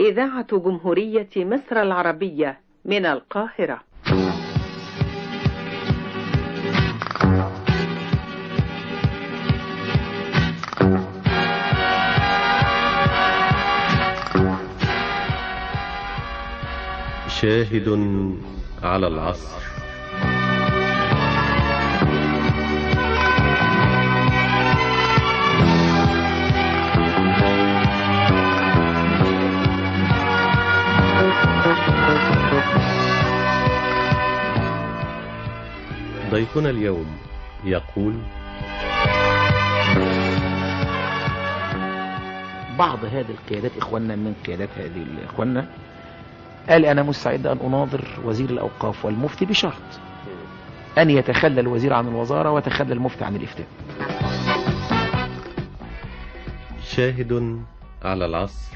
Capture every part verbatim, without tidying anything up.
إذاعة جمهورية مصر العربية من القاهرة. شاهد على العصر. ضيفنا اليوم يقول: بعض هذه القيادات إخواننا من قيادات هذه إخواننا قال: أنا مستعد أن أناظر وزير الأوقاف والمفتي بشرط أن يتخلى الوزير عن الوزارة وتخلى المفتي عن الإفتاء. شاهد على العصر.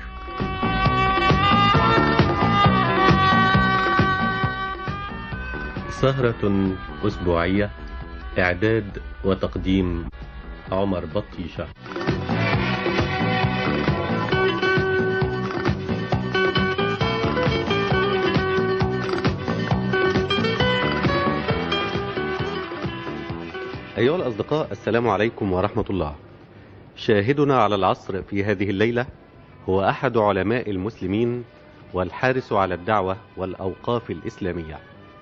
سهرة أسبوعية، إعداد وتقديم عمر بطيشة. أيها الأصدقاء، السلام عليكم ورحمة الله. شاهدنا على العصر في هذه الليلة هو أحد علماء المسلمين والحارس على الدعوة والأوقاف الإسلامية.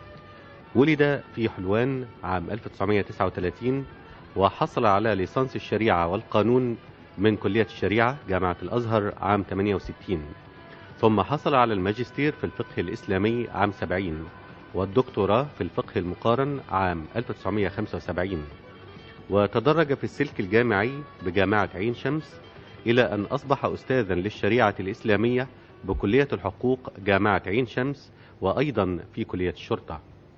ولد في حلوان عام ألف وتسعمائة وتسعة وثلاثين، وحصل على ليسانس الشريعة والقانون من كلية الشريعة جامعة الأزهر عام ثمانية وستين، ثم حصل على الماجستير في الفقه الإسلامي عام سبعين، والدكتوراه في الفقه المقارن عام ألف وتسعمائة وخمسة وسبعين، وتدرج في السلك الجامعي بجامعة عين شمس إلى أن أصبح أستاذا للشريعة الإسلامية بكلية الحقوق جامعة عين شمس، وأيضا في كلية الشرطة.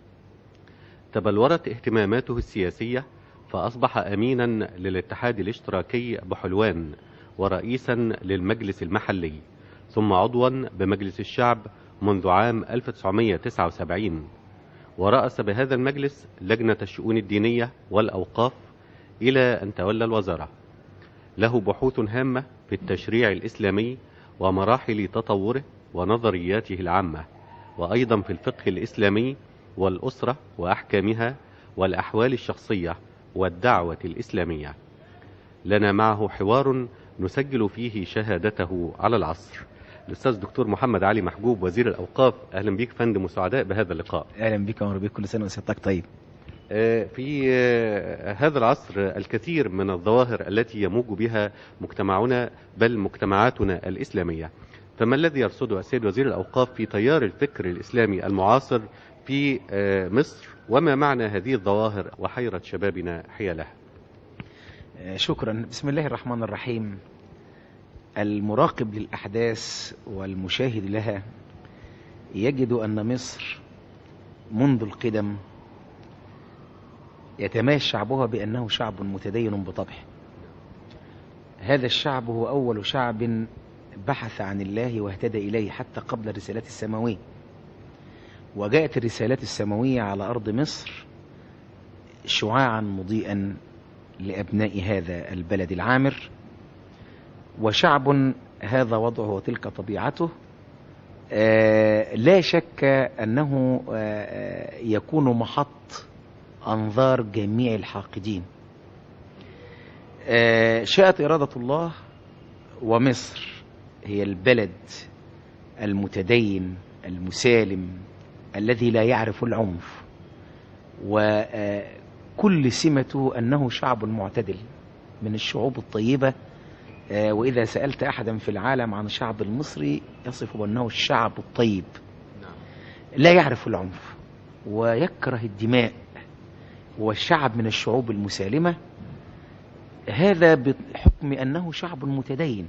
تبلورت اهتماماته السياسية، فأصبح أمينا للاتحاد الاشتراكي بحلوان ورئيسا للمجلس المحلي، ثم عضوا بمجلس الشعب منذ عام ألف وتسعمائة وتسعة وسبعين، ورأس بهذا المجلس لجنة الشؤون الدينية والأوقاف إلى أن تولى الوزارة. له بحوث هامة في التشريع الإسلامي ومراحل تطوره ونظرياته العامة، وأيضا في الفقه الإسلامي والأسرة وأحكامها والأحوال الشخصية والدعوة الإسلامية. لنا معه حوار نسجل فيه شهادته على العصر. الأستاذ دكتور محمد علي محجوب، وزير الأوقاف، أهلا بك فندم وسعداء بهذا اللقاء. أهلا بك ومرحبا بك، كل سنة وسيادتك طيب. في هذا العصر الكثير من الظواهر التي يموج بها مجتمعنا بل مجتمعاتنا الإسلامية، فما الذي يرصده السيد وزير الأوقاف في تيار الفكر الإسلامي المعاصر في مصر، وما معنى هذه الظواهر وحيرة شبابنا حيالها؟ شكرا. بسم الله الرحمن الرحيم. المراقب للأحداث والمشاهد لها يجد أن مصر منذ القدم يتميز شعبها بأنه شعب متدين بطبعه. هذا الشعب هو أول شعب بحث عن الله واهتدى إليه حتى قبل الرسالات السماوية، وجاءت الرسالات السماوية على أرض مصر شعاعا مضيئا لأبناء هذا البلد العامر، وشعب هذا وضعه وتلك طبيعته. آه لا شك أنه آه يكون محط أنظار جميع الحاقدين. آه شاءت إرادة الله، ومصر هي البلد المتدين المسالم الذي لا يعرف العنف، وكل سمته أنه شعب معتدل من الشعوب الطيبة. وإذا سألت أحدا في العالم عن الشعب المصري يصف بأنه الشعب الطيب، لا يعرف العنف ويكره الدماء، والشعب من الشعوب المسالمة. هذا بحكم أنه شعب متدين.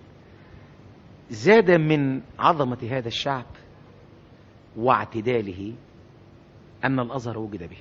زاد من عظمة هذا الشعب واعتداله أن الأزهر وجد به.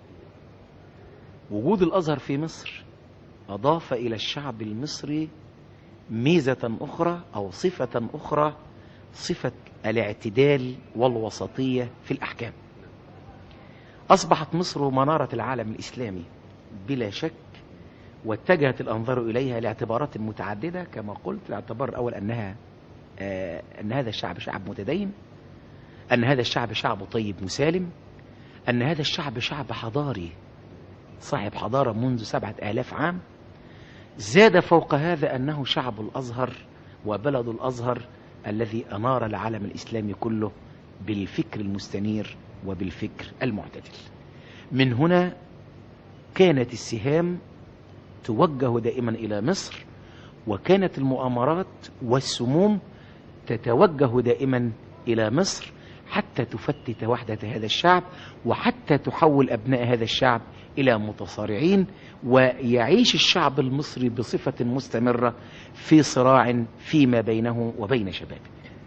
وجود الأزهر في مصر أضاف إلى الشعب المصري ميزة أخرى أو صفة أخرى، صفة الاعتدال والوسطية في الأحكام. أصبحت مصر منارة العالم الإسلامي بلا شك، واتجهت الأنظار إليها لاعتبارات متعددة. كما قلت، الاعتبار الأول أنها آه أن هذا الشعب شعب متدين، أن هذا الشعب شعب طيب مسالم، أن هذا الشعب شعب حضاري صاحب حضارة منذ سبعة آلاف عام. زاد فوق هذا أنه شعب الأزهر وبلد الأزهر الذي أنار العالم الإسلامي كله بالفكر المستنير وبالفكر المعتدل. من هنا كانت السهام توجه دائما إلى مصر، وكانت المؤامرات والسموم تتوجه دائما إلى مصر حتى تفتت وحدة هذا الشعب، وحتى تحول أبناء هذا الشعب إلى متصارعين، ويعيش الشعب المصري بصفة مستمرة في صراع فيما بينه وبين شبابه.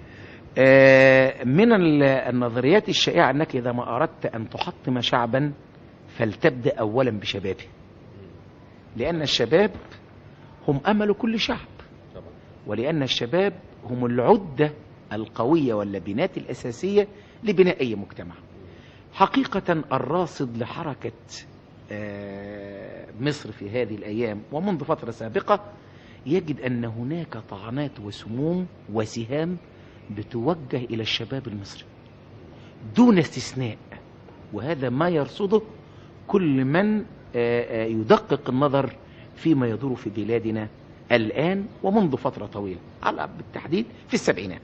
من النظريات الشائعة أنك إذا ما أردت أن تحطم شعبا فلتبدأ أولا بشبابه، لأن الشباب هم أمل كل شعب، ولأن الشباب هم العدة القوية واللبنات الأساسية لبناء أي مجتمع. حقيقة الراصد لحركة مصر في هذه الأيام ومنذ فترة سابقة يجد أن هناك طعنات وسموم وسهام بتوجه إلى الشباب المصري دون استثناء، وهذا ما يرصده كل من يدقق النظر فيما يدور في بلادنا الآن ومنذ فترة طويلة، على بالتحديد في السبعينات.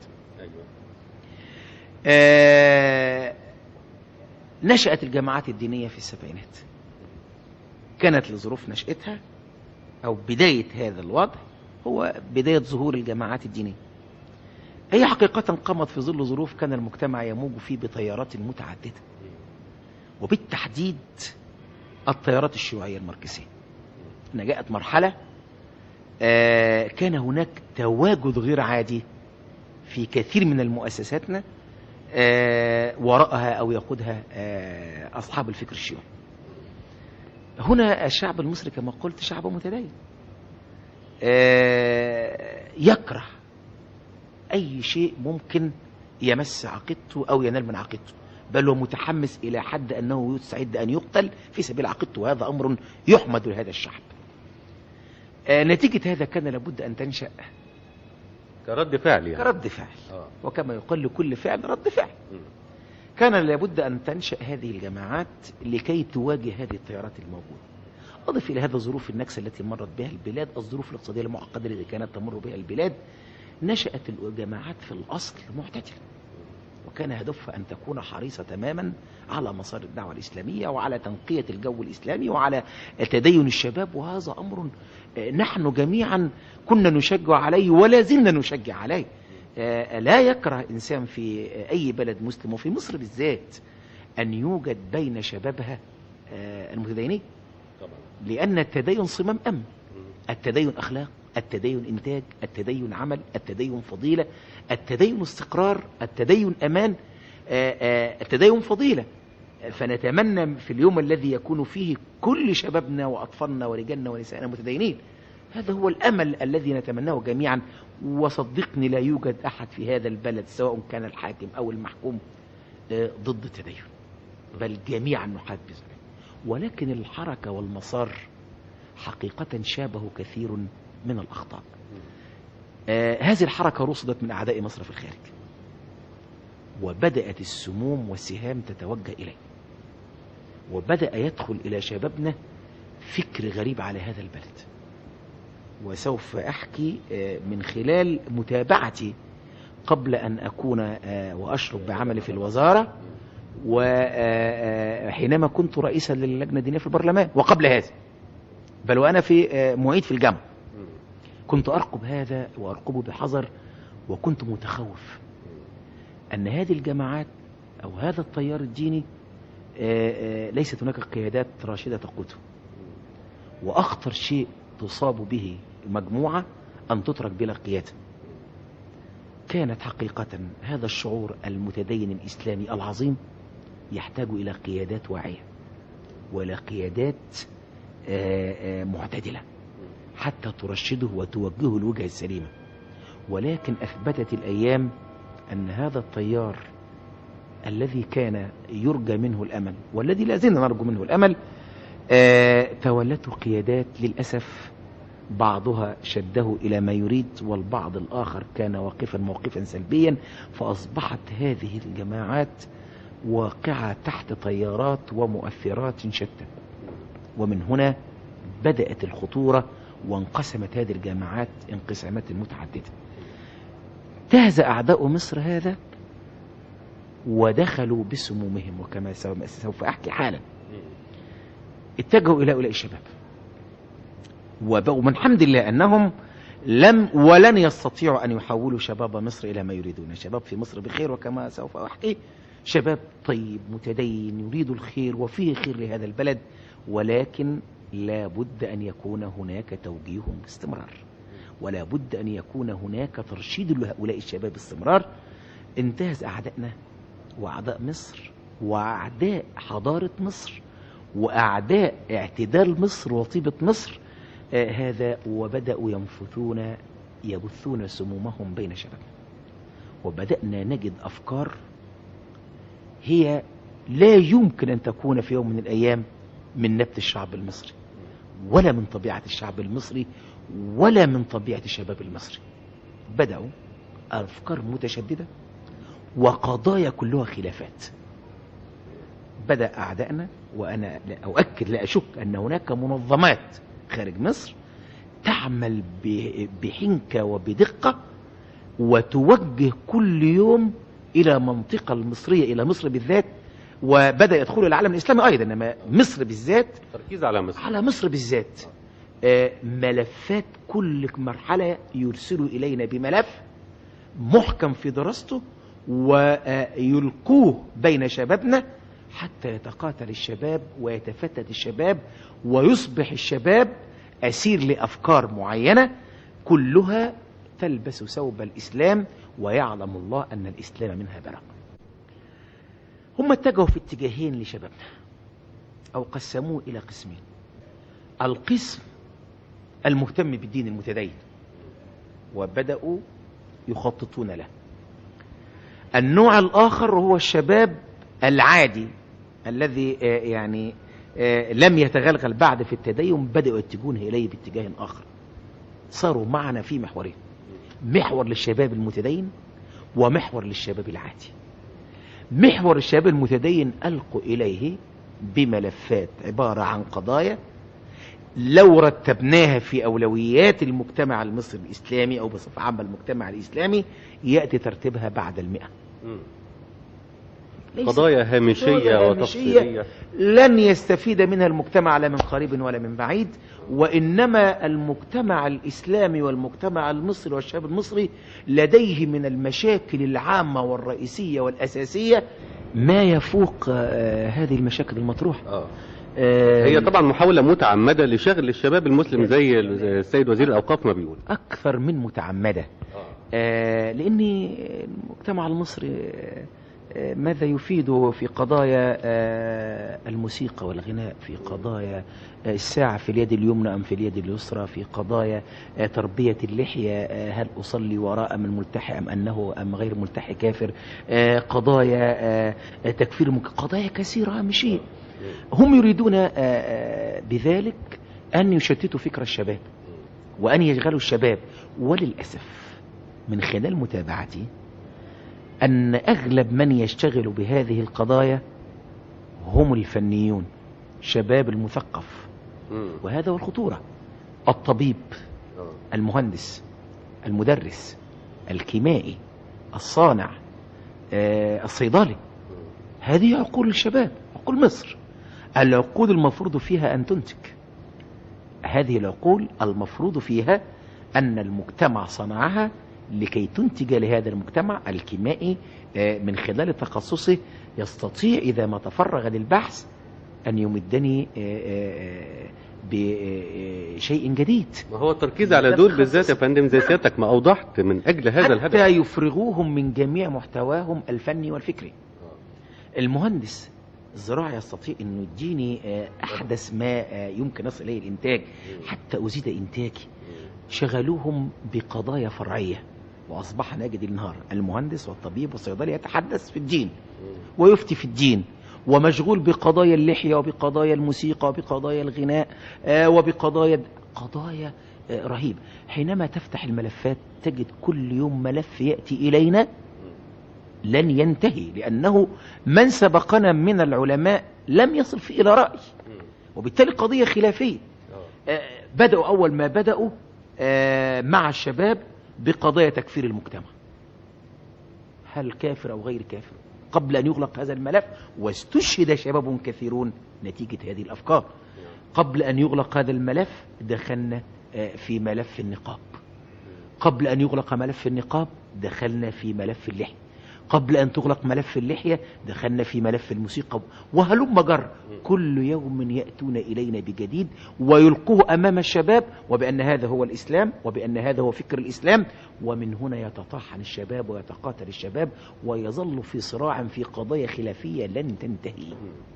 آه نشأت الجماعات الدينية في السبعينات، كانت لظروف نشأتها أو بداية هذا الوضع هو بداية ظهور الجماعات الدينية. هي حقيقة قامت في ظل ظروف كان المجتمع يموج فيه بتيارات متعددة، وبالتحديد التيارات الشيوعية الماركسية. إن جاءت مرحلة آه كان هناك تواجد غير عادي في كثير من المؤسساتنا آه وراءها أو يقودها آه أصحاب الفكر الشيوعي. هنا الشعب المصري كما قلت شعب متدين آه يكره أي شيء ممكن يمس عقيدته أو ينال من عقيدته، بل هو متحمس إلى حد أنه يستعد أن يقتل في سبيل عقيدته، وهذا أمر يحمد لهذا الشعب. آه نتيجة هذا كان لابد أن تنشأ كرد فعل يعني. كرد فعل آه. وكما يقال لكل فعل رد فعل. م. كان لابد أن تنشأ هذه الجماعات لكي تواجه هذه التيارات الموجودة. أضف إلى هذا ظروف النكسة التي مرت بها البلاد، الظروف الاقتصادية المعقدة التي كانت تمر بها البلاد. نشأت الجماعات في الأصل معتدلة، وكان هدفها أن تكون حريصة تماما على مسار الدعوة الإسلامية وعلى تنقية الجو الإسلامي وعلى تدين الشباب، وهذا أمر نحن جميعا كنا نشجع عليه ولا زلنا نشجع عليه. لا يكره إنسان في أي بلد مسلم وفي مصر بالذات أن يوجد بين شبابها المتدينين، لأن التدين صمام أمن، التدين أخلاق، التدين إنتاج، التدين عمل، التدين فضيلة، التدين استقرار، التدين أمان، التدين فضيلة. فنتمنى في اليوم الذي يكون فيه كل شبابنا وأطفالنا ورجالنا ونسائنا متدينين، هذا هو الأمل الذي نتمناه جميعا. وصدقني لا يوجد أحد في هذا البلد سواء كان الحاكم أو المحكوم ضد التدين، بل جميعا نحب ذلك. ولكن الحركة والمسار حقيقة شابه كثير من الأخطاء. آه هذه الحركة رصدت من أعداء مصر في الخارج، وبدأت السموم والسهام تتوجه إليه، وبدأ يدخل إلى شبابنا فكر غريب على هذا البلد. وسوف أحكي آه من خلال متابعتي قبل أن أكون آه وأشرف بعملي في الوزارة، وحينما كنت رئيسا للجنة الدينية في البرلمان، وقبل هذا بل وأنا في معيد في الجامعة كنت أرقب هذا وأرقبه بحذر، وكنت متخوف أن هذه الجماعات أو هذا التيار الديني ليست هناك قيادات راشدة تقوده، وأخطر شيء تصاب به مجموعة أن تترك بلا قيادة. كانت حقيقة هذا الشعور المتدين الإسلامي العظيم يحتاج إلى قيادات واعية وإلى قيادات معتدلة حتى ترشده وتوجهه الوجهة السليمة. ولكن أثبتت الأيام أن هذا التيار الذي كان يرجى منه الأمل والذي لا زلنا نرجو منه الأمل تولته قيادات للأسف بعضها شده إلى ما يريد، والبعض الآخر كان واقفا موقفا سلبيا، فأصبحت هذه الجماعات واقعة تحت تيارات ومؤثرات شتى. ومن هنا بدأت الخطورة، وانقسمت هذه الجماعات انقسامات متعددة. انتهز أعداء مصر هذا ودخلوا بسمومهم، وكما سوف أحكي حالا اتجهوا إلى أولئك الشباب، ومن الحمد لله أنهم لم ولن يستطيعوا أن يحولوا شباب مصر إلى ما يريدون. شباب في مصر بخير، وكما سوف أحكي شباب طيب متدين يريد الخير وفيه خير لهذا البلد، ولكن لا بد أن يكون هناك توجيه باستمرار، ولا بد أن يكون هناك ترشيد لهؤلاء الشباب باستمرار. انتهز أعدائنا وأعداء مصر وأعداء حضارة مصر وأعداء اعتدال مصر وطيبة مصر آه هذا، وبدأوا ينفثون يبثون سمومهم بين شبابنا، وبدأنا نجد أفكار هي لا يمكن أن تكون في يوم من الأيام من نبت الشعب المصري، ولا من طبيعة الشعب المصري، ولا من طبيعة الشباب المصري. بدأوا أفكار متشددة وقضايا كلها خلافات. بدأ أعدائنا، وأنا لا أؤكد لا أشك أن هناك منظمات خارج مصر تعمل بحنكة وبدقة، وتوجه كل يوم إلى منطقة المصرية، إلى مصر بالذات، وبدأ يدخل العالم الإسلامي أيضا، إنما مصر بالذات، تركيز على مصر على مصر بالذات. آه ملفات كل مرحلة يرسلوا إلينا بملف محكم في دراسته ويلقوه بين شبابنا حتى يتقاتل الشباب ويتفتت الشباب، ويصبح الشباب أسير لأفكار معينة كلها تلبس ثوب الإسلام، ويعلم الله أن الإسلام منها براء. هم اتجهوا في اتجاهين لشبابنا، أو قسموه إلى قسمين. القسم المهتم بالدين المتدين وبدأوا يخططون له. النوع الآخر هو الشباب العادي الذي يعني لم يتغلغل بعد في التدين، بدأوا يتجهون إليه باتجاه آخر. صاروا معنا في محورين: محور للشباب المتدين ومحور للشباب العادي. محور الشباب المتدين ألقوا إليه بملفات عبارة عن قضايا لو رتبناها في أولويات المجتمع المصري الإسلامي أو بصفة عامة المجتمع الإسلامي يأتي ترتيبها بعد المئة. قضايا هامشية وتفصيلية لن يستفيد منها المجتمع لا من قريب ولا من بعيد، وإنما المجتمع الإسلامي والمجتمع المصري والشعب المصري لديه من المشاكل العامة والرئيسية والأساسية ما يفوق آه هذه المشاكل المطروحة. آه. آه هي طبعا محاولة متعمدة لشغل الشباب المسلم زي السيد وزير الأوقاف ما بيقول، أكثر من متعمدة. آه. آه لأن المجتمع المصري ماذا يفيد في قضايا الموسيقى والغناء، في قضايا الساعة في اليد اليمنى أم في اليد اليسرى، في قضايا تربية اللحية، هل أصلي وراء من ملتحي أم أنه أم غير ملتحي كافر، قضايا تكفير ممكن، قضايا كثيرة هامشية. هم يريدون بذلك أن يشتتوا فكر الشباب وأن يشغلوا الشباب. وللأسف من خلال متابعتي أن أغلب من يشتغل بهذه القضايا هم الفنيون، شباب المثقف، وهذا هو الخطورة. الطبيب، المهندس، المدرس، الكيمائي، الصانع، الصيدلي، هذه عقول الشباب، عقول مصر. العقول المفروض فيها أن تنتج. هذه العقول المفروض فيها أن المجتمع صنعها لكي تنتج لهذا المجتمع. الكيمائي من خلال تخصصه يستطيع إذا ما تفرغ للبحث أن يمدني بشيء جديد. وهو التركيز على دول بالذات يا فندم زي سيادتك ما أوضحت من أجل هذا الهدف، حتى يفرغوهم من جميع محتواهم الفني والفكري. المهندس الزراعي يستطيع أن يديني أحدث ما يمكن أصل إليه الإنتاج حتى أزيد إنتاجي. شغلوهم بقضايا فرعية، وأصبح نجد النهار المهندس والطبيب والصيدلي يتحدث في الدين ويفتي في الدين، ومشغول بقضايا اللحية وبقضايا الموسيقى وبقضايا الغناء وبقضايا قضايا رهيب. حينما تفتح الملفات تجد كل يوم ملف يأتي إلينا لن ينتهي، لأنه من سبقنا من العلماء لم يصل فيه إلى رأي، وبالتالي قضية خلافية. بدأوا أول ما بدأوا مع الشباب بقضايا تكفير المجتمع، هل كافر أو غير كافر، قبل أن يغلق هذا الملف، واستشهد شباب كثيرون نتيجة هذه الأفكار. قبل أن يغلق هذا الملف دخلنا في ملف النقاب، قبل أن يغلق ملف النقاب دخلنا في ملف اللحية، قبل أن تغلق ملف اللحية دخلنا في ملف الموسيقى، وهلم جر. كل يوم يأتون إلينا بجديد ويلقوه أمام الشباب، وبأن هذا هو الإسلام، وبأن هذا هو فكر الإسلام. ومن هنا يتطاحن الشباب ويتقاتل الشباب ويظل في صراع في قضايا خلافية لن تنتهي.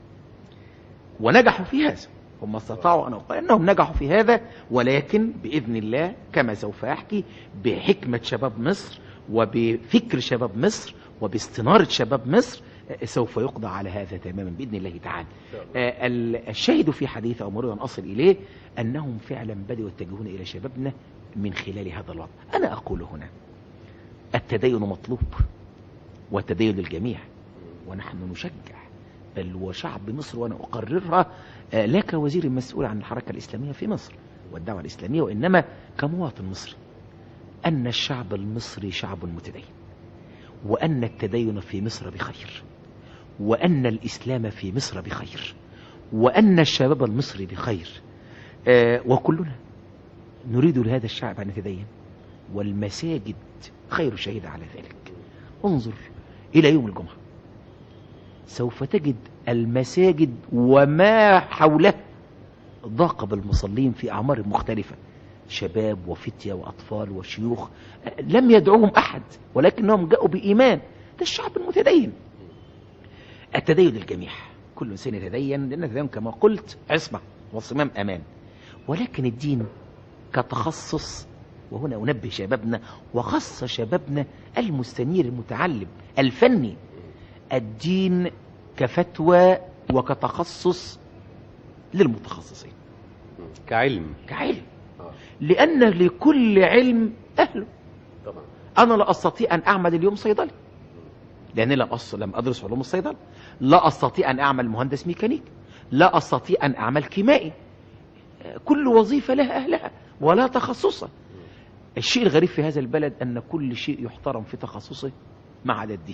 ونجحوا في هذا، هم استطاعوا أن أقول أنهم نجحوا في هذا، ولكن بإذن الله كما سوف أحكي بحكمة شباب مصر وبفكر شباب مصر وباستنارة شباب مصر سوف يقضى على هذا تماما بإذن الله تعالى. الشاهد في حديث أو مريد أن أصل إليه أنهم فعلا بدأوا يتجهون إلى شبابنا من خلال هذا الوضع. أنا أقول هنا التدين مطلوب والتدين للجميع، ونحن نشجع، بل وشعب مصر، وأنا أقررها لا كوزير مسؤول عن الحركة الإسلامية في مصر والدعوة الإسلامية، وإنما كمواطن مصري، أن الشعب المصري شعب متدين، وأن التدين في مصر بخير، وأن الإسلام في مصر بخير، وأن الشباب المصري بخير. آه وكلنا نريد لهذا الشعب أن يتدين، والمساجد خير شهيد على ذلك. انظر إلى يوم الجمعة، سوف تجد المساجد وما حوله ضاق بالمصلين في أعمار مختلفة، شباب وفتية وأطفال وشيوخ، لم يدعوهم أحد ولكنهم جاءوا بإيمان. ده الشعب المتدين. التدين للجميع، كل إنسان يتدين، لأن التدين كما قلت عصمة وصمام أمان. ولكن الدين كتخصص، وهنا أنبه شبابنا وخاصة شبابنا المستنير المتعلم الفني، الدين كفتوى وكتخصص للمتخصصين، كعلم كعلم لأن لكل علم أهله. طبعا. أنا لا أستطيع أن أعمل اليوم صيدلي لأني لم لم أدرس علوم الصيدلة، لا أستطيع أن أعمل مهندس ميكانيك، لا أستطيع أن أعمل كيمائي. كل وظيفة لها أهلها ولا تخصصها. الشيء الغريب في هذا البلد أن كل شيء يحترم في تخصصه ما عدا الدين.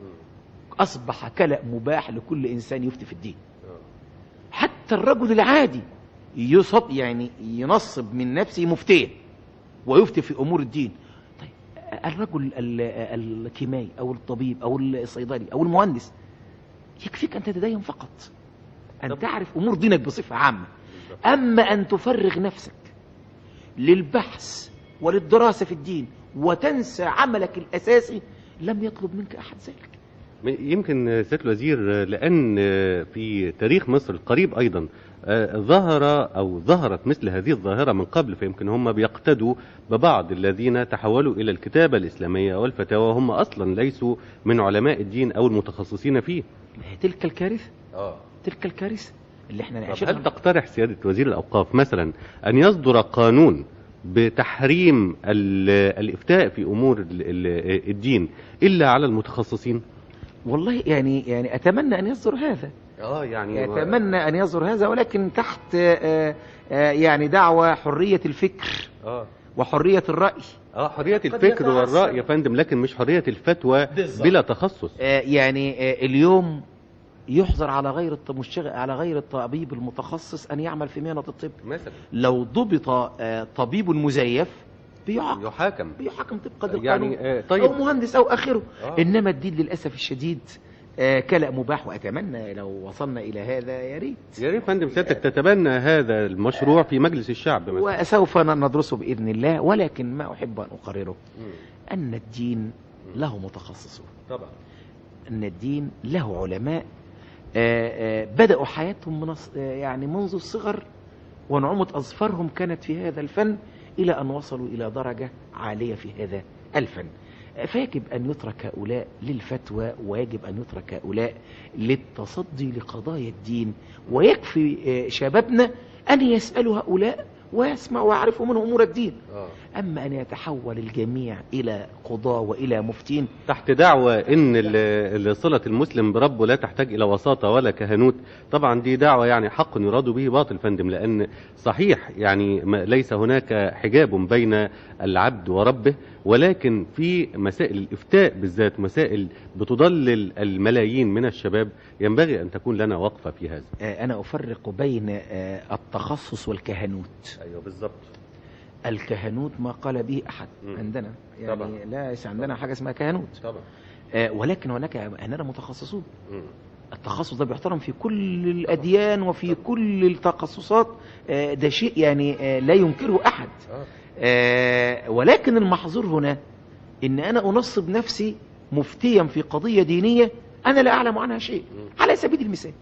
أصبح كلأ مباح لكل إنسان يفتي في الدين، حتى الرجل العادي يصب يعني ينصب من نفسه مفتيا ويفتي في أمور الدين. طيب الرجل الكيمائي أو الطبيب أو الصيدلي أو المهندس يكفيك أن تتدين فقط، أن تعرف أمور دينك بصفة عامة. أما أن تفرغ نفسك للبحث وللدراسة في الدين وتنسى عملك الأساسي، لم يطلب منك أحد ذلك. يمكن سيادة الوزير لأن في تاريخ مصر القريب أيضا ظهر أو ظهرت مثل هذه الظاهرة من قبل، فيمكن هم بيقتدوا ببعض الذين تحولوا إلى الكتابة الإسلامية والفتاوى، هم أصلا ليسوا من علماء الدين أو المتخصصين فيه. تلك الكارثة آه. تلك الكارثة اللي احنا نعيشها. هل تقترح سيادة وزير الأوقاف مثلا أن يصدر قانون بتحريم الإفتاء في أمور الدين إلا على المتخصصين؟ والله يعني يعني أتمنى أن يصدر هذا. اه يعني أتمنى أن يصدر هذا، ولكن تحت آآ آآ يعني دعوة حرية الفكر اه وحرية الرأي. اه حرية الفكر والرأي يا فندم، لكن مش حرية الفتوى بالزبط. بلا تخصص. يعني اليوم يحظر على غير على غير الطبيب المتخصص أن يعمل في مهنة الطب مثلا. لو ضبط طبيب مزيف بيحاكم يحاكم بيحاكم طبقا للقانون، يعني آه طيب. أو مهندس أو آخره. آه. إنما الدين للأسف الشديد آه كلأ مباح، وأتمنى لو وصلنا إلى هذا يا ريت يا ريت فندم سيادتك تتبنى هذا المشروع في مجلس الشعب مثلا. وسوف ندرسه بإذن الله، ولكن ما أحب أن أقرره م. أن الدين له متخصصون طبعا، أن الدين له علماء آآ آآ بدأوا حياتهم من يعني منذ الصغر، ونعومة أظفارهم كانت في هذا الفن إلى أن وصلوا إلى درجة عالية في هذا الفن. فيجب أن يترك هؤلاء للفتوى، ويجب أن يترك هؤلاء للتصدي لقضايا الدين، ويكفي شبابنا أن يسألوا هؤلاء ويسمع ويعرف منه أمور الدين. آه. أما أن يتحول الجميع إلى قضاة وإلى مفتين تحت دعوة ان ال- صلة المسلم بربه لا تحتاج الى وساطة ولا كهنوت، طبعا دي دعوة يعني حق يراد به باطل فندم، لان صحيح يعني ما- ليس هناك حجاب بين العبد وربه، ولكن في مسائل الافتاء بالذات، مسائل بتضلل الملايين من الشباب، ينبغي ان تكون لنا وقفة في هذا. آه، أنا أفرق بين آه، التخصص والكهنوت. ايوه بالظبط. الكهنوت ما قال به أحد مم. عندنا، يعني طبعا. لا ليس عندنا حاجة اسمها كهنوت. طبعا. آه، ولكن هناك عندنا متخصصون. مم. التخصص ده بيحترم في كل الأديان وفي كل التخصصات، آه، ده شيء يعني آه، لا ينكره أحد. آه. آه، ولكن المحظور هنا إن أنا أنصب نفسي مفتيا في قضية دينية أنا لا أعلم عنها شيء. على سبيل المثال،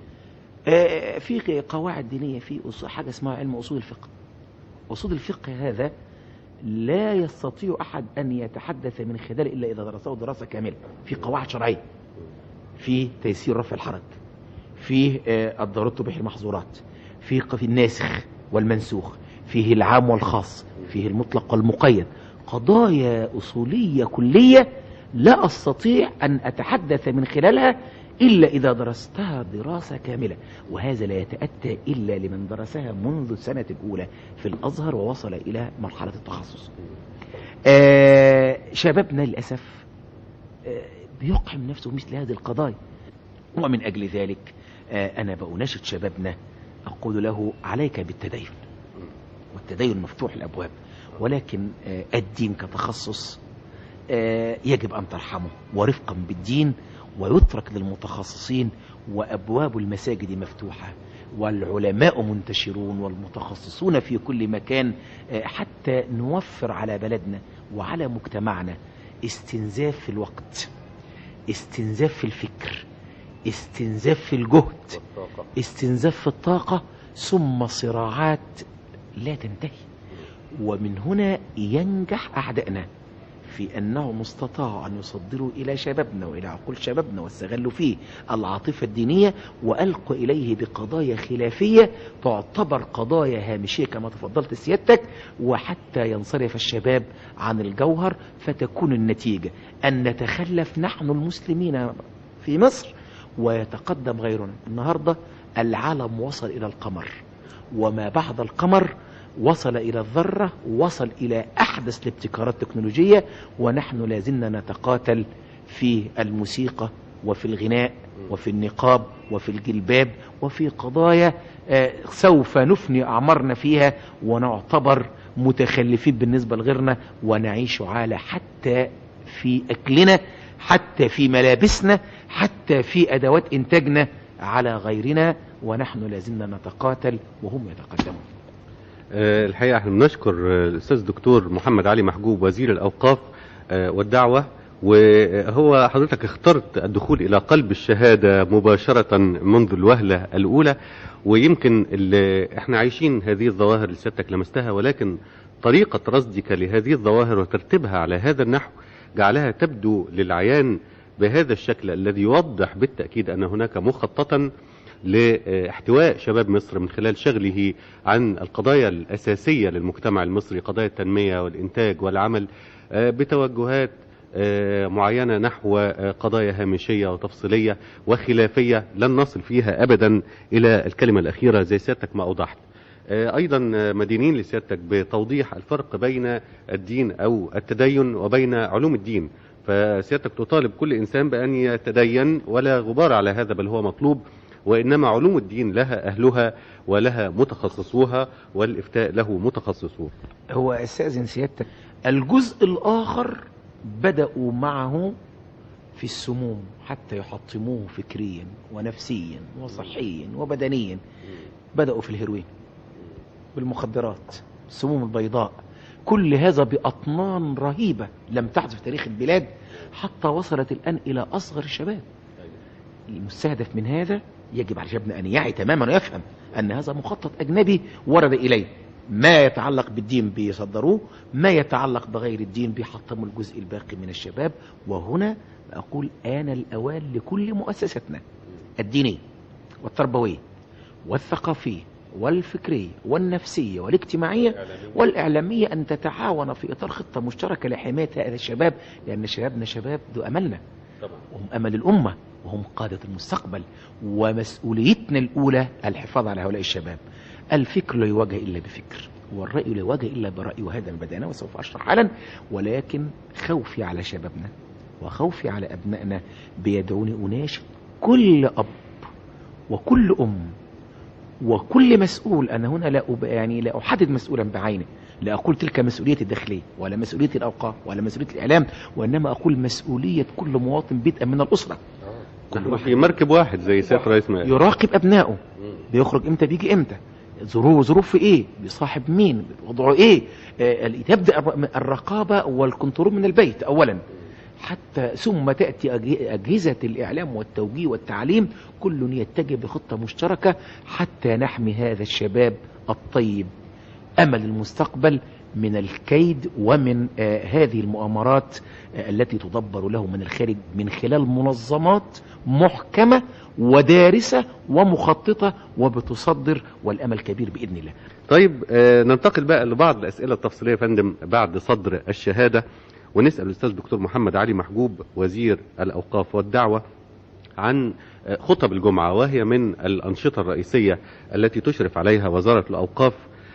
آه، في قواعد دينية، في أصول- حاجة اسمها علم أصول الفقه. أصول الفقه هذا لا يستطيع أحد أن يتحدث من خلاله إلا إذا درسه دراسة كاملة. في قواعد شرعية، في تيسير رفع الحرج، في آه، الضرورات تبيح المحظورات، في ق- في الناسخ والمنسوخ، فيه العام والخاص، فيه المطلق والمقيد. قضايا أصولية كلية لا أستطيع أن أتحدث من خلالها إلا إذا درستها دراسة كاملة، وهذا لا يتأتى إلا لمن درسها منذ السنة الأولى في الأزهر ووصل إلى مرحلة التخصص. آه شبابنا للأسف آه بيقحم نفسه مثل هذه القضايا، ومن أجل ذلك آه أنا بأناشد شبابنا، أقول له عليك بالتدين، والتدين مفتوح الأبواب، ولكن آه الدين كتخصص آه يجب أن ترحمه ورفقا بالدين، ويترك للمتخصصين، وأبواب المساجد مفتوحة، والعلماء منتشرون، والمتخصصون في كل مكان، آه حتى نوفر على بلدنا وعلى مجتمعنا استنزاف في الوقت، استنزاف في الفكر، استنزاف في الجهد، استنزاف في الطاقة، ثم صراعات لا تنتهي. ومن هنا ينجح أعدائنا في أنهم استطاعوا أن يصدروا إلى شبابنا وإلى عقول شبابنا واستغلوا فيه العاطفة الدينية، وألقوا إليه بقضايا خلافية تعتبر قضايا هامشية كما تفضلت سيادتك، وحتى ينصرف الشباب عن الجوهر، فتكون النتيجة أن نتخلف نحن المسلمين في مصر ويتقدم غيرنا. النهاردة العالم وصل إلى القمر، وما بعد القمر وصل إلى الذرة، وصل إلى أحدث الابتكارات التكنولوجية، ونحن لازلنا نتقاتل في الموسيقى وفي الغناء وفي النقاب وفي الجلباب وفي قضايا سوف نفني أعمارنا فيها، ونعتبر متخلفين بالنسبة لغيرنا، ونعيش عالة حتى في أكلنا، حتى في ملابسنا، حتى في أدوات إنتاجنا على غيرنا، ونحن لازلنا نتقاتل وهم يتقدمون. الحقيقة احنا بنشكر الأستاذ دكتور محمد علي محجوب وزير الأوقاف والدعوة، وهو حضرتك اخترت الدخول إلى قلب الشهادة مباشرة منذ الوهلة الأولى، ويمكن احنا عايشين هذه الظواهر اللي سيادتك لمستها، ولكن طريقة رصدك لهذه الظواهر وترتيبها على هذا النحو جعلها تبدو للعيان بهذا الشكل الذي يوضح بالتأكيد أن هناك مخططا لاحتواء شباب مصر من خلال شغله عن القضايا الأساسية للمجتمع المصري، قضايا التنمية والإنتاج والعمل، بتوجهات معينة نحو قضايا هامشية وتفصيلية وخلافية لن نصل فيها أبدا إلى الكلمة الأخيرة زي سيادتك ما أوضحت. أيضا مدينين لسيادتك بتوضيح الفرق بين الدين أو التدين وبين علوم الدين، فسيادتك تطالب كل إنسان بأن يتدين ولا غبار على هذا، بل هو مطلوب، وإنما علوم الدين لها أهلها ولها متخصصوها، والإفتاء له متخصصوه. هو أستاذن سيادتك، الجزء الآخر بدأوا معه في السموم حتى يحطموه فكريا ونفسيا وصحيا وبدنيا. بدأوا في الهيروين، بالمخدرات، السموم البيضاء، كل هذا بأطنان رهيبة لم تحدث في تاريخ البلاد، حتى وصلت الآن إلى أصغر الشباب. المستهدف من هذا يجب على شبابنا أن يعي تماما ويفهم أن هذا مخطط أجنبي ورد إليه، ما يتعلق بالدين بيصدروه، ما يتعلق بغير الدين بيحطموا الجزء الباقي من الشباب. وهنا أقول آن الأوان لكل مؤسساتنا الدينية والتربوية والثقافية والفكرية والنفسية والاجتماعية والإعلامية أن تتعاون في إطار خطة مشتركة لحماية هذا الشباب، لأن شبابنا شباب ذو أملنا وهم أمل الأمة وهم قادة المستقبل، ومسؤوليتنا الأولى الحفاظ على هؤلاء الشباب. الفكر لا يواجه إلا بفكر، والرأي لا يواجه إلا برأي، وهذا ما بدأنا وسوف أشرح حالا. ولكن خوفي على شبابنا وخوفي على أبنائنا بيدعوني أناشد كل أب وكل أم وكل مسؤول. أنا هنا لا أب... يعني لا أحدد مسؤولا بعينه، لا أقول تلك مسؤولية الداخلية ولا مسؤولية الأوقاف ولا مسؤولية الإعلام، وإنما أقول مسؤولية كل مواطن بدءا من الأسرة. كل في مركب واحد زي سيف رئيس مال يراقب أبنائه، بيخرج إمتى بيجي إمتى، ظروف ظروف في إيه، بيصاحب مين، وضعه إيه. آه تبدأ الرقابة والكنترول من البيت أولا، حتى ثم تأتي أجهزة الإعلام والتوجيه والتعليم، كل يتجه بخطة مشتركة حتى نحمي هذا الشباب الطيب أمل المستقبل من الكيد ومن آه هذه المؤامرات آه التي تدبر له من الخارج من خلال منظمات محكمة ودارسة ومخططة وبتصدر، والأمل كبير بإذن الله. طيب آه ننتقل بقى لبعض الأسئلة التفصيلية يا فندم بعد صدر الشهادة، ونسأل الأستاذ دكتور محمد علي محجوب وزير الأوقاف والدعوة عن خطب الجمعة، وهي من الأنشطة الرئيسية التي تشرف عليها وزارة الأوقاف.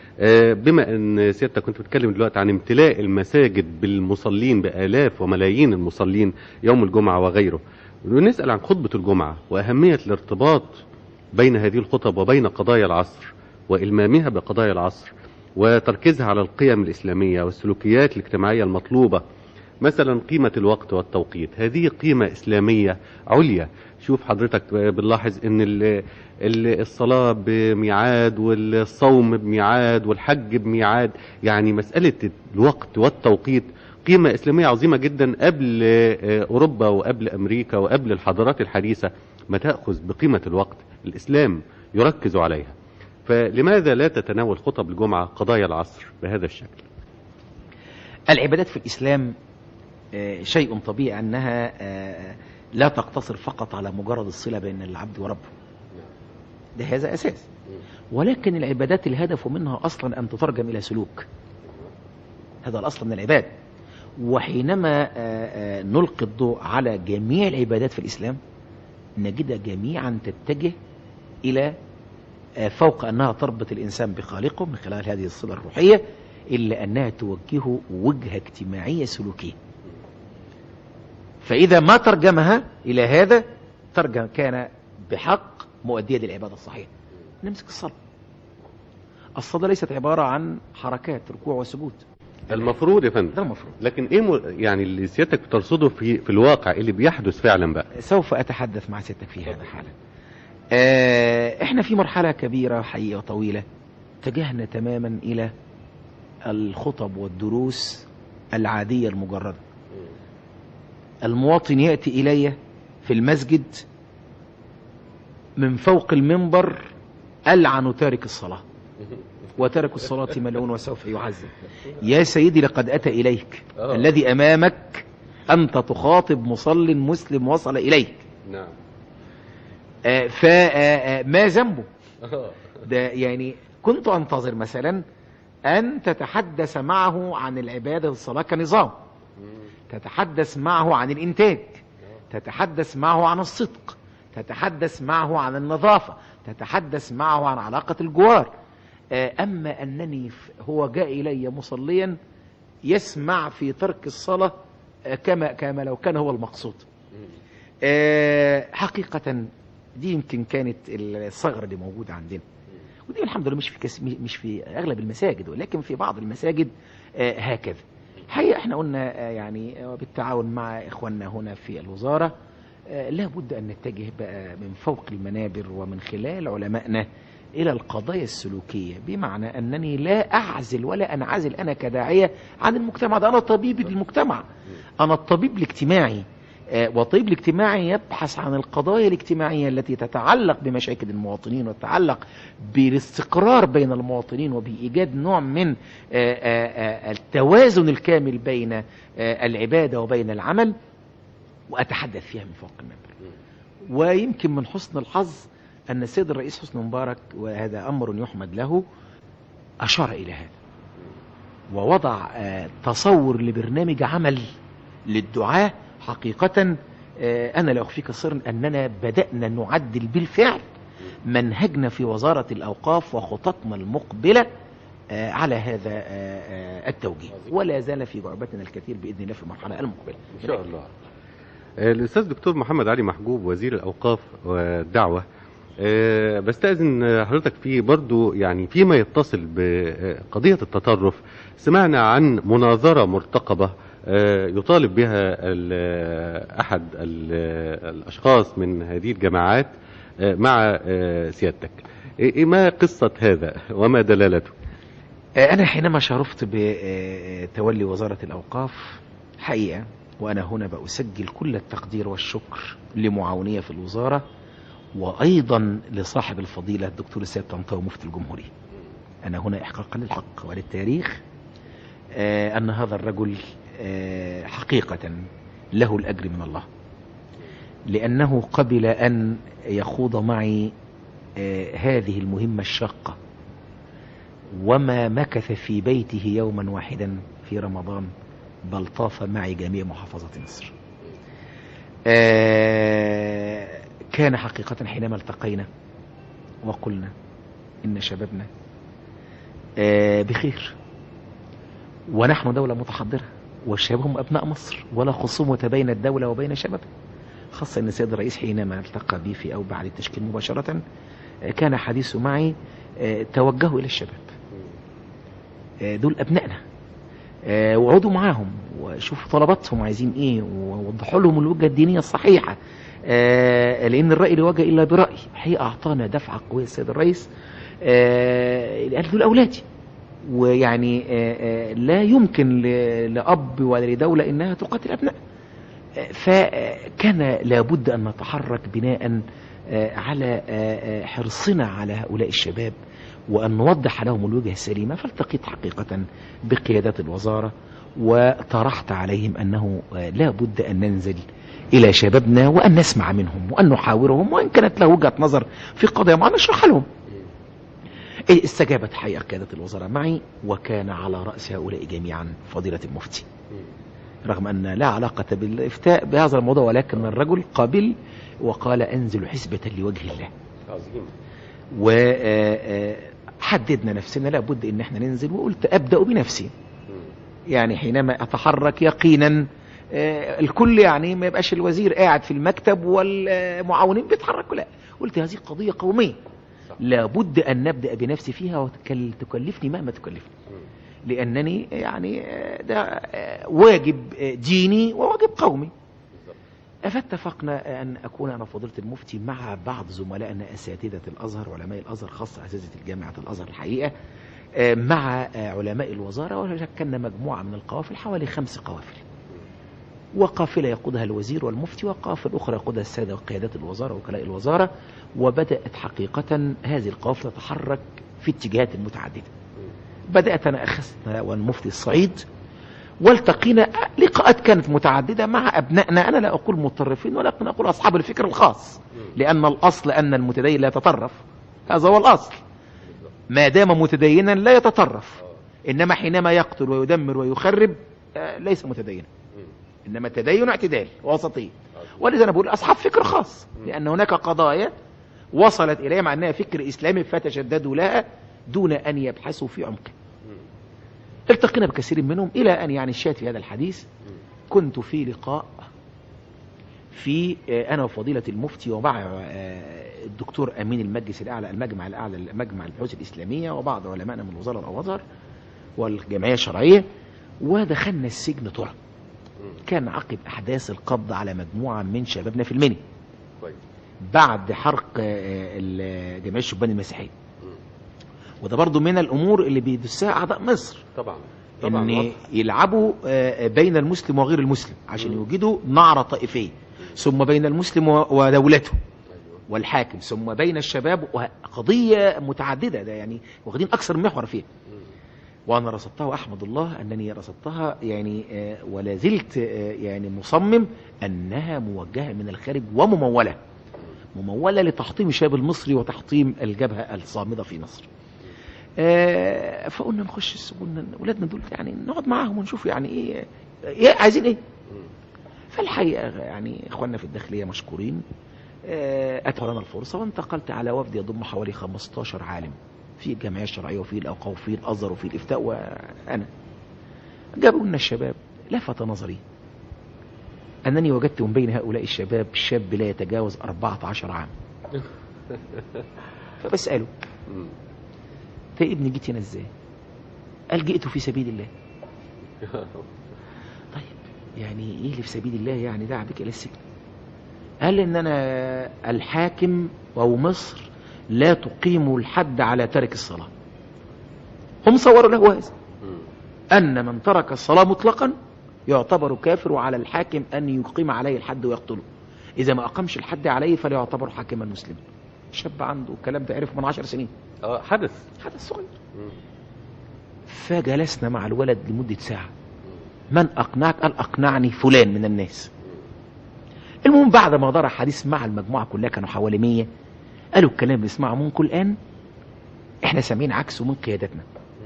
بما أن سيادتك كنت بتتكلم دلوقتي عن امتلاء المساجد بالمصلين بآلاف وملايين المصلين يوم الجمعة وغيره، ونسأل عن خطبة الجمعة وأهمية الارتباط بين هذه الخطب وبين قضايا العصر وإلمامها بقضايا العصر وتركيزها على القيم الإسلامية والسلوكيات الاجتماعية المطلوبة، مثلا قيمة الوقت والتوقيت. هذه قيمة إسلامية عليا. شوف حضرتك بنلاحظ ان الصلاة بميعاد والصوم بميعاد والحج بميعاد، يعني مسألة الوقت والتوقيت قيمة إسلامية عظيمة جدا قبل أوروبا وقبل أمريكا وقبل الحضارات الحديثة ما تأخذ بقيمة الوقت. الإسلام يركز عليها، فلماذا لا تتناول خطب الجمعة قضايا العصر بهذا الشكل؟ العبادات في الإسلام شيء طبيعي أنها لا تقتصر فقط على مجرد الصلة بين العبد وربه، ده هذا أساس، ولكن العبادات الهدف منها أصلا أن تترجم إلى سلوك، هذا الأصل من العباد. وحينما نلقي الضوء على جميع العبادات في الإسلام نجدها جميعا تتجه إلى فوق أنها تربط الإنسان بخالقه من خلال هذه الصلة الروحية، إلا أنها توجهه وجهة اجتماعية سلوكية. فإذا ما ترجمها إلى هذا ترجم كان بحق مؤدية للعبادة الصحيحة. نمسك الصلاة. الصلاة ليست عبارة عن حركات ركوع وسجود، المفروض يا فندم، ده المفروض. لكن ايه م... يعني اللي سيادتك بترصده في في الواقع اللي بيحدث فعلا بقى؟ سوف أتحدث مع سيادتك في هذا حالا. آه احنا في مرحلة كبيرة حقيقة طويلة اتجهنا تماما إلى الخطب والدروس العادية المجردة. المواطن يأتي إلي في المسجد من فوق المنبر ألعن تارك الصلاة، وتارك الصلاة ملعون وسوف يعذب. يا سيدي لقد أتى إليك أوه. الذي أمامك أنت تخاطب مصل مسلم وصل إليك. نعم. آه فما ذنبه ده؟ يعني كنت أنتظر مثلا أن تتحدث معه عن العبادة الصلاة كنظام، تتحدث معه عن الإنتاج، تتحدث معه عن الصدق، تتحدث معه عن النظافة، تتحدث معه عن علاقة الجوار. أما أنني هو جاء إلي مصليا يسمع في ترك الصلاة كما كما لو كان هو المقصود. حقيقة دي يمكن كانت الثغرة اللي موجودة عندنا، ودي الحمد لله مش في كس مش في أغلب المساجد، ولكن في بعض المساجد هكذا. حقيقة احنا قلنا يعني بالتعاون مع إخواننا هنا في الوزارة لا بد أن نتجه بقى من فوق المنابر ومن خلال علمائنا إلى القضايا السلوكية، بمعنى أنني لا أعزل ولا أنعزل أنا كداعية عن المجتمع، ده أنا طبيب للمجتمع، أنا الطبيب الاجتماعي. والطبيب الاجتماعي يبحث عن القضايا الاجتماعية التي تتعلق بمشاكل المواطنين وتتعلق بالاستقرار بين المواطنين وبإيجاد نوع من التوازن الكامل بين العبادة وبين العمل، وأتحدث فيها من فوق المنبر. ويمكن من حسن الحظ أن السيد الرئيس حسني مبارك، وهذا أمر يحمد له، أشار إلى هذا ووضع تصور لبرنامج عمل للدعاة. حقيقة أنا لا أخفيك سرا أننا بدأنا نعدل بالفعل منهجنا في وزارة الأوقاف وخططنا المقبلة على هذا التوجيه، ولا زال في جعبتنا الكثير بإذن الله في المرحلة المقبلة إن شاء الله. الأستاذ دكتور محمد علي محجوب وزير الأوقاف والدعوة، أه بستأذن حضرتك في برضو يعني فيما يتصل بقضية التطرف. سمعنا عن مناظرة مرتقبة أه يطالب بها أحد الأشخاص من هذه الجماعات أه مع أه سيادتك. إيه ما قصة هذا وما دلالته؟ أنا حينما شرفت بتولي وزارة الأوقاف حقيقة، وأنا هنا بأسجل كل التقدير والشكر لمعاونية في الوزارة، وأيضا لصاحب الفضيلة الدكتور السيد طنطاوي مفتي الجمهورية. أنا هنا إحقاقا للحق وللتاريخ آه أن هذا الرجل آه حقيقة له الأجر من الله، لأنه قبل أن يخوض معي آه هذه المهمة الشاقة، وما مكث في بيته يوما واحدا في رمضان، بل طاف معي جميع محافظات مصر. آه كان حقيقة حينما التقينا وقلنا إن شبابنا آه بخير، ونحن دولة متحضرة، والشباب هم أبناء مصر، ولا خصومة بين الدولة وبين شبابها، خاصة أن السيد الرئيس حينما التقى بي في أو بعد التشكيل مباشرة آه كان حديثه معي آه توجهوا إلى الشباب، آه دول أبنائنا، آه وقعدوا معاهم وشوفوا طلباتهم عايزين إيه، ووضحوا لهم الوجهة الدينية الصحيحة، آه لأن الرأي لا وجه إلا برأي. حقيقة أعطانا دفعة قوية السيد الرئيس، آه قال دول أولادي، ويعني آه آه لا يمكن لأب ولا لدولة إنها تقاتل أبناء، آه فكان لابد أن نتحرك بناء آه على آه حرصنا على هؤلاء الشباب، وأن نوضح لهم الوجهة السليمة. فالتقيت حقيقة بقيادات الوزارة وطرحت عليهم أنه آه لا بد أن ننزل إلى شبابنا وأن نسمع منهم وأن نحاورهم، وإن كانت له وجهة نظر في قضايا معينة نشرح لهم. استجابت حقيقة قيادة الوزراء معي، وكان على رأس هؤلاء جميعا فضيلة المفتي، رغم أن لا علاقة بالإفتاء بهذا الموضوع، ولكن الرجل قبل وقال أنزل حسبة لوجه الله. وحددنا نفسنا لا بد إن احنا ننزل، وقلت أبدأ بنفسي، يعني حينما أتحرك يقينا الكل، يعني ما يبقاش الوزير قاعد في المكتب والمعاونين بيتحركوا، لا، قلت هذه قضية قومية لابد أن نبدأ بنفسي فيها، وتكلفني مهما تكلفني، لأنني يعني ده واجب ديني وواجب قومي. فاتفقنا أن أكون أنا فضيلة المفتي مع بعض زملائنا أساتذة الأزهر، علماء الأزهر، خاصة أساتذة الجامعة الأزهر الحقيقة، مع علماء الوزارة، وشكلنا مجموعة من القوافل، حوالي خمس قوافل، وقافلة يقودها الوزير والمفتي، وقافل أخرى يقودها السادة وقيادات الوزارة ووكلاء الوزارة. وبدأت حقيقة هذه القافلة تتحرك في اتجاهات متعددة. بدأت أنا أخذنا والمفتي الصعيد، والتقينا لقاءات كانت متعددة مع أبنائنا، أنا لا أقول متطرفين ولكن أقول أصحاب الفكر الخاص، لأن الأصل أن المتدين لا يتطرف، هذا هو الأصل، ما دام متدينا لا يتطرف، إنما حينما يقتل ويدمر ويخرب ليس متدينا، إنما التدين اعتدال وسطية. ولذا أنا بقول أصحاب فكر خاص، لأن هناك قضايا وصلت إليها مع أنها فكر إسلامي فتشددوا لها دون أن يبحثوا في عمقها. التقينا بكثير منهم، إلى أن يعني الشاهد في هذا الحديث كنت في لقاء في أنا وفضيلة المفتي ومع الدكتور أمين المجلس الأعلى المجمع الأعلى مجمع البحوث الإسلامية وبعض علمائنا من الوزارة والأزهر والجمعية الشرعية، ودخلنا السجن طرق. كان عقب أحداث القبض على مجموعة من شبابنا في المني بعد حرق جمعية الشبان المسيحية، وده برضو من الأمور اللي بيدسها أعضاء مصر طبعا طبعا إن يلعبوا بين المسلم وغير المسلم عشان يوجدوا نعرة طائفية، ثم بين المسلم ودولته والحاكم، ثم بين الشباب، وقضية متعددة، ده يعني واخدين أكثر محور فيها. وأنا رصدتها وأحمد الله أنني رصدتها يعني ولا زلت يعني مصمم أنها موجهة من الخارج وممولة ممولة لتحطيم الشباب المصري وتحطيم الجبهة الصامدة في مصر. آه فقلنا نخش السجون، ولادنا دول يعني نقعد معاهم ونشوف يعني ايه, إيه عايزين ايه. فالحقيقة يعني اخواننا في الداخلية مشكورين، آه اتوا لنا الفرصة وانتقلت على وفد يضم حوالي خمستاشر عالم في الجمعية الشرعية وفي الاوقاف وفي الازهر وفي الافتاء وانا. جابوا لنا الشباب، لفت نظري أنني وجدت من بين هؤلاء الشباب شاب لا يتجاوز أربعة عشر عام. فبسأله انت يا ابني جيت هنا ازاي؟ قال جئت في سبيل الله. طيب يعني ايه اللي في سبيل الله يعني دعا بك الى السجن؟ قال ان انا الحاكم او مصر لا تقيم الحد على ترك الصلاة. هم صوروا له هذا ان من ترك الصلاة مطلقا يعتبر كافر، وعلى الحاكم أن يقيم عليه الحد ويقتله. إذا ما أقامش الحد عليه فلا يعتبر حاكما مسلما. شاب عنده الكلام ده عرف من عشر سنين. اه حدث حدث صغير. فجلسنا مع الولد لمدة ساعة. من أقنعك؟ قال أقنعني فلان من الناس. المهم بعد ما دار حديث مع المجموعة كلها، كانوا حوالي مية، قالوا الكلام اللي بنسمعه منكم الآن احنا سامعين عكسه من قيادتنا.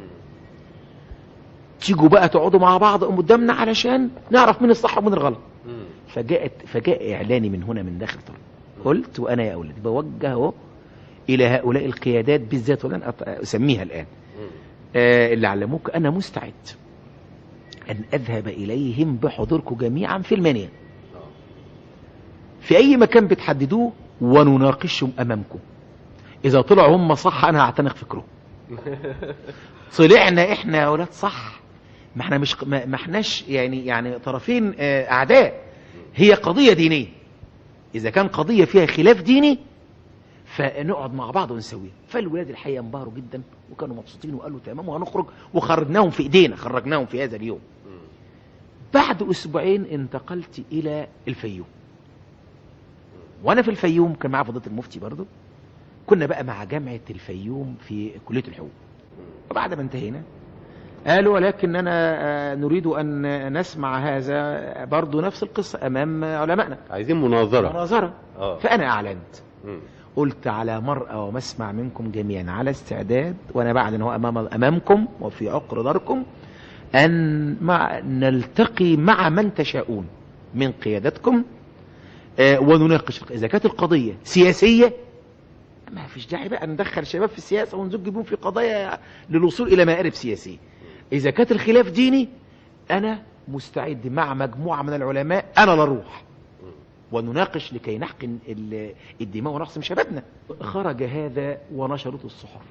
تيجوا بقى تقعدوا مع بعض قدامنا علشان نعرف مين الصح ومين الغلط. فجاءت فجاء اعلاني من هنا من داخل طرق. قلت وانا يا اولادي بوجهه الى هؤلاء القيادات بالذات، ولن اسميها الان، آه اللي علموك انا مستعد ان اذهب اليهم بحضوركم جميعا في المنيا في اي مكان بتحددوه ونناقشهم امامكم. اذا طلعوا هم صح انا هعتنق فكرهم. طلعنا احنا يا اولاد صح، ما احنا مش ما احناش يعني يعني طرفين اعداء، هي قضية دينية. اذا كان قضية فيها خلاف ديني فنقعد مع بعض ونسويها. فالولاد الحقيقة انبهروا جدا وكانوا مبسوطين وقالوا تمام وهنخرج، وخرجناهم في ايدينا، خرجناهم في هذا اليوم. بعد اسبوعين انتقلت الى الفيوم، وانا في الفيوم كان معايا فضيلة المفتي برضو، كنا بقى مع جامعة الفيوم في كلية الحقوق. وبعد ما انتهينا قالوا ولكننا نريد أن نسمع هذا برضو نفس القصة أمام علمائنا، عايزين مناظرة مناظرة آه. فأنا أعلنت م. قلت على مرأى ومسمع منكم جميعا على استعداد، وأنا بعد أنه أمام أمامكم وفي عقر داركم، أن مع نلتقي مع من تشاءون من قيادتكم آه ونناقش. إذا كانت القضية سياسية ما فيش داعي بقى ندخل شباب في السياسة ونزج بهم في قضايا للوصول إلى مآرب سياسية. إذا كانت الخلاف ديني أنا مستعد مع مجموعة من العلماء أنا لروح ونناقش لكي نحقن الدماء ونحسم شبابنا. خرج هذا ونشرته الصحف.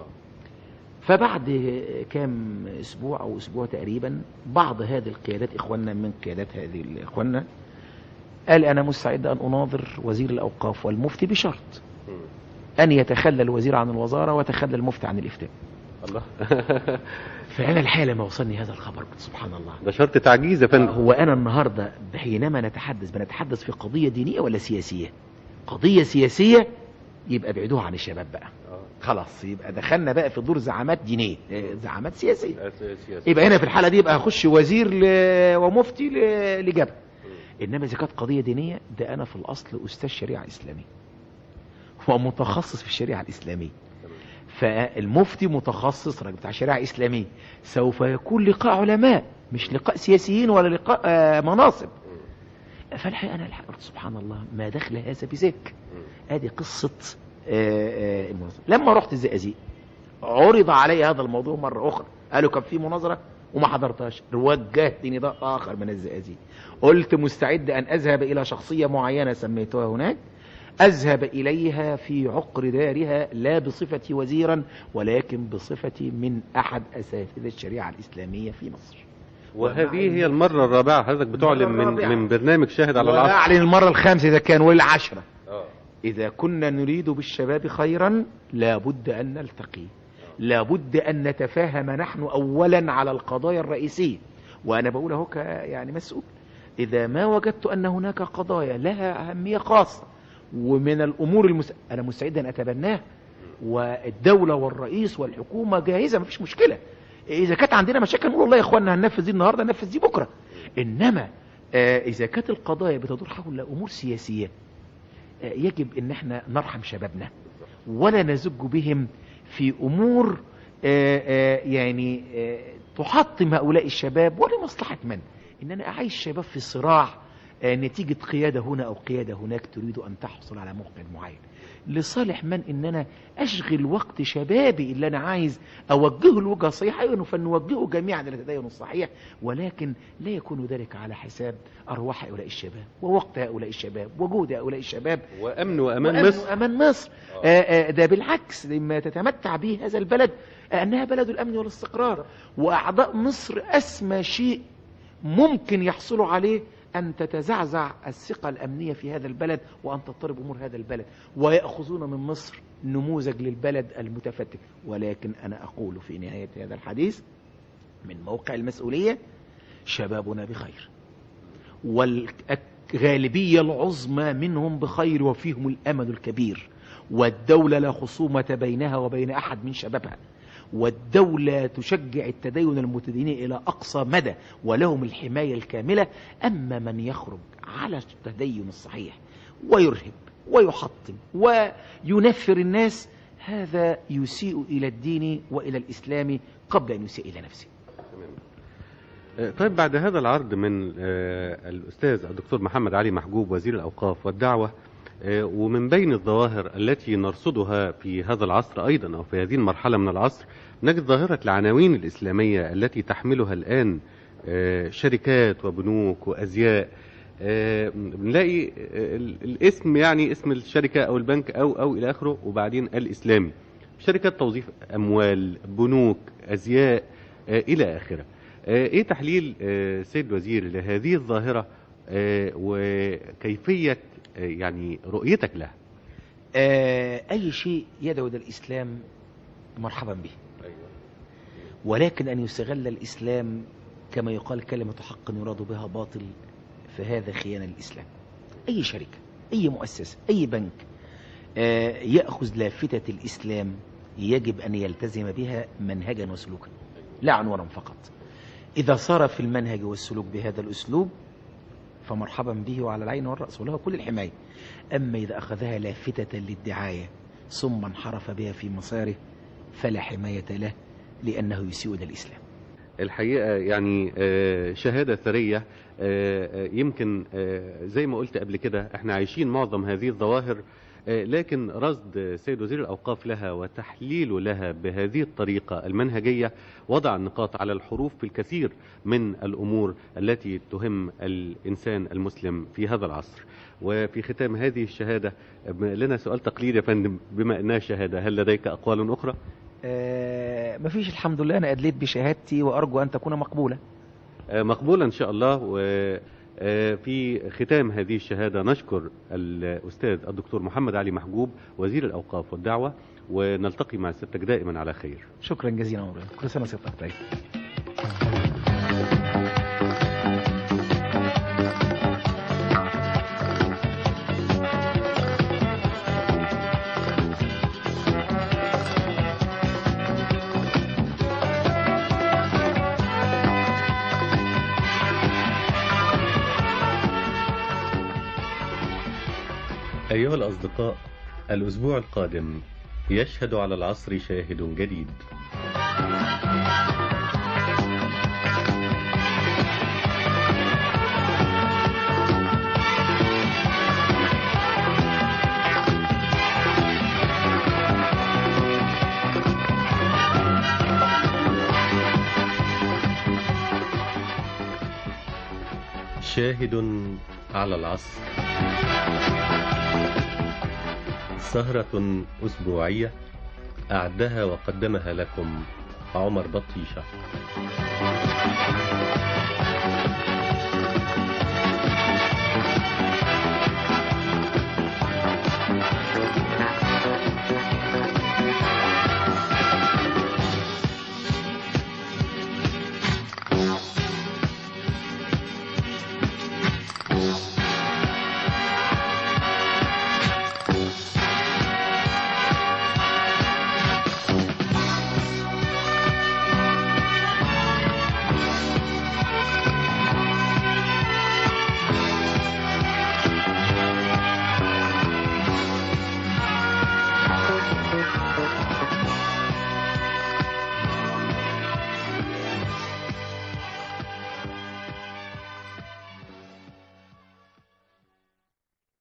فبعد كام أسبوع أو أسبوع تقريبا بعض هذه القيادات إخواننا من قيادات هذه الإخواننا قال أنا مستعد أن أناظر وزير الأوقاف والمفتي بشرط أن يتخلى الوزير عن الوزارة وتخلى المفتي عن الإفتاء. الله. فأنا الحقيقة لما وصلني هذا الخبر سبحان الله، ده شرط تعجيز يا فندم. هو أنا النهاردة حينما نتحدث بنتحدث في قضية دينية ولا سياسية؟ قضية سياسية يبقى ابعدوها عن الشباب بقى. خلاص يبقى دخلنا بقى في دور زعامات دينية، زعامات سياسية. يبقى هنا في الحالة دي يبقى هخش وزير ل... ومفتي ل... لجبهة. إنما إذا كانت قضية دينية ده أنا في الأصل أستاذ شريعة إسلامية ومتخصص في الشريعة الإسلامية، فالمفتي متخصص راجل بتاع شريعة إسلامية. سوف يكون لقاء علماء مش لقاء سياسيين ولا لقاء آه مناصب. فالحقيقة أنا الحقيقة سبحان الله ما دخل هذا بذاك. هذه قصة آه آه المناظرة. لما رحت الزقازيق عرض علي هذا الموضوع مرة أخرى، قالوا كان في مناظرة وما حضرتهاش، وجهتني ده آخر من الزقازيق. قلت مستعد أن أذهب إلى شخصية معينة سميتها هناك، أذهب إليها في عقر دارها لا بصفتي وزيرا ولكن بصفتي من أحد أساتذة الشريعة الإسلامية في مصر. وهذه هي المرة الرابعة حضرتك بتعلن من من برنامج شاهد على العصر. وأعلن المرة الخامسة إذا كان والعشرة. إذا كنا نريد بالشباب خيرا لابد أن نلتقي، لابد أن نتفاهم نحن أولا على القضايا الرئيسية. وأنا بقول اهو يعني مسؤول، إذا ما وجدت أن هناك قضايا لها أهمية خاصة ومن الأمور المس... أنا مستعد أن أتبناها، والدولة والرئيس والحكومة جاهزة مفيش مشكلة. إذا كانت عندنا مشاكل نقول والله يا إخواننا هننفذ دي النهاردة ننفذ دي بكرة. إنما آه إذا كانت القضايا بتدور حول أمور سياسية يجب ان احنا نرحم شبابنا ولا نزج بهم في امور يعني تحطم هؤلاء الشباب ولمصلحة من. ان انا اعيش شباب في صراع نتيجة قيادة هنا او قيادة هناك تريد ان تحصل على موقع معين، لصالح من ان انا اشغل وقت شبابي اللي انا عايز اوجهه الوجهه الصحيحه. ايوه فنوجهه جميعا الى التدين الصحيح، ولكن لا يكون ذلك على حساب ارواح هؤلاء الشباب ووقت هؤلاء الشباب وجهد هؤلاء الشباب وامن وامان وأمن مصر. وامان مصر آه. آه ده بالعكس لما تتمتع به هذا البلد انها بلد الامن والاستقرار، واعضاء مصر اسمى شيء ممكن يحصلوا عليه أن تتزعزع الثقة الأمنية في هذا البلد وأن تضطرب أمور هذا البلد، ويأخذون من مصر نموذج للبلد المتفتت. ولكن أنا أقول في نهاية هذا الحديث من موقع المسؤولية شبابنا بخير، والغالبية العظمى منهم بخير وفيهم الأمل الكبير، والدولة لا خصومة بينها وبين أحد من شبابها، والدولة تشجع التدين المتدينين إلى أقصى مدى ولهم الحماية الكاملة. أما من يخرج على التدين الصحيح ويرهب ويحطم وينفر الناس هذا يسيء إلى الدين وإلى الإسلام قبل أن يسيء إلى نفسه. طيب بعد هذا العرض من الأستاذ الدكتور محمد علي محجوب وزير الأوقاف والدعوة، ومن بين الظواهر التي نرصدها في هذا العصر أيضا أو في هذه المرحلة من العصر نجد ظاهرة العناوين الإسلامية التي تحملها الآن شركات وبنوك وأزياء. بنلاقي الاسم يعني اسم الشركة أو البنك أو أو إلى آخره وبعدين الإسلامي، شركات توظيف أموال، بنوك، أزياء إلى آخره. إيه تحليل سيد الوزير لهذه الظاهرة وكيفية يعني رؤيتك لها؟ أي شيء يدعو إلى الإسلام مرحبا به، ولكن أن يستغل الإسلام كما يقال كلمة حق يراد بها باطل فهذا خيانة للإسلام. أي شركة، أي مؤسسة، أي بنك يأخذ لافتة الإسلام يجب أن يلتزم بها منهجا وسلوكا لا عنوانا فقط. إذا صار في المنهج والسلوك بهذا الأسلوب فمرحبا به وعلى العين والرأس وله كل الحماية. أما إذا أخذها لافتة للدعاية ثم انحرف بها في مساره فلا حماية له لأنه يسيء إلى الإسلام. الحقيقة يعني شهادة ثرية. يمكن زي ما قلت قبل كده احنا عايشين معظم هذه الظواهر، لكن رصد سيد وزير الأوقاف لها وتحليله لها بهذه الطريقة المنهجية وضع النقاط على الحروف في الكثير من الأمور التي تهم الإنسان المسلم في هذا العصر. وفي ختام هذه الشهادة لنا سؤال تقليدي يا فندم، بما أنها شهادة هل لديك أقوال أخرى؟ آه مفيش الحمد لله، أنا أدليت بشهادتي وأرجو أن تكون مقبولة. آه مقبولة إن شاء الله. و في ختام هذه الشهادة نشكر الأستاذ الدكتور محمد علي محجوب وزير الأوقاف والدعوة، ونلتقي مع سيادتك دائما على خير. شكرا جزيلا مولانا، كل سنة وسيادتك طيب. أيها الأصدقاء، الأسبوع القادم يشهد على العصر شاهد جديد. شاهد على العصر، سهرة أسبوعية أعدها وقدمها لكم عمر بطيشة.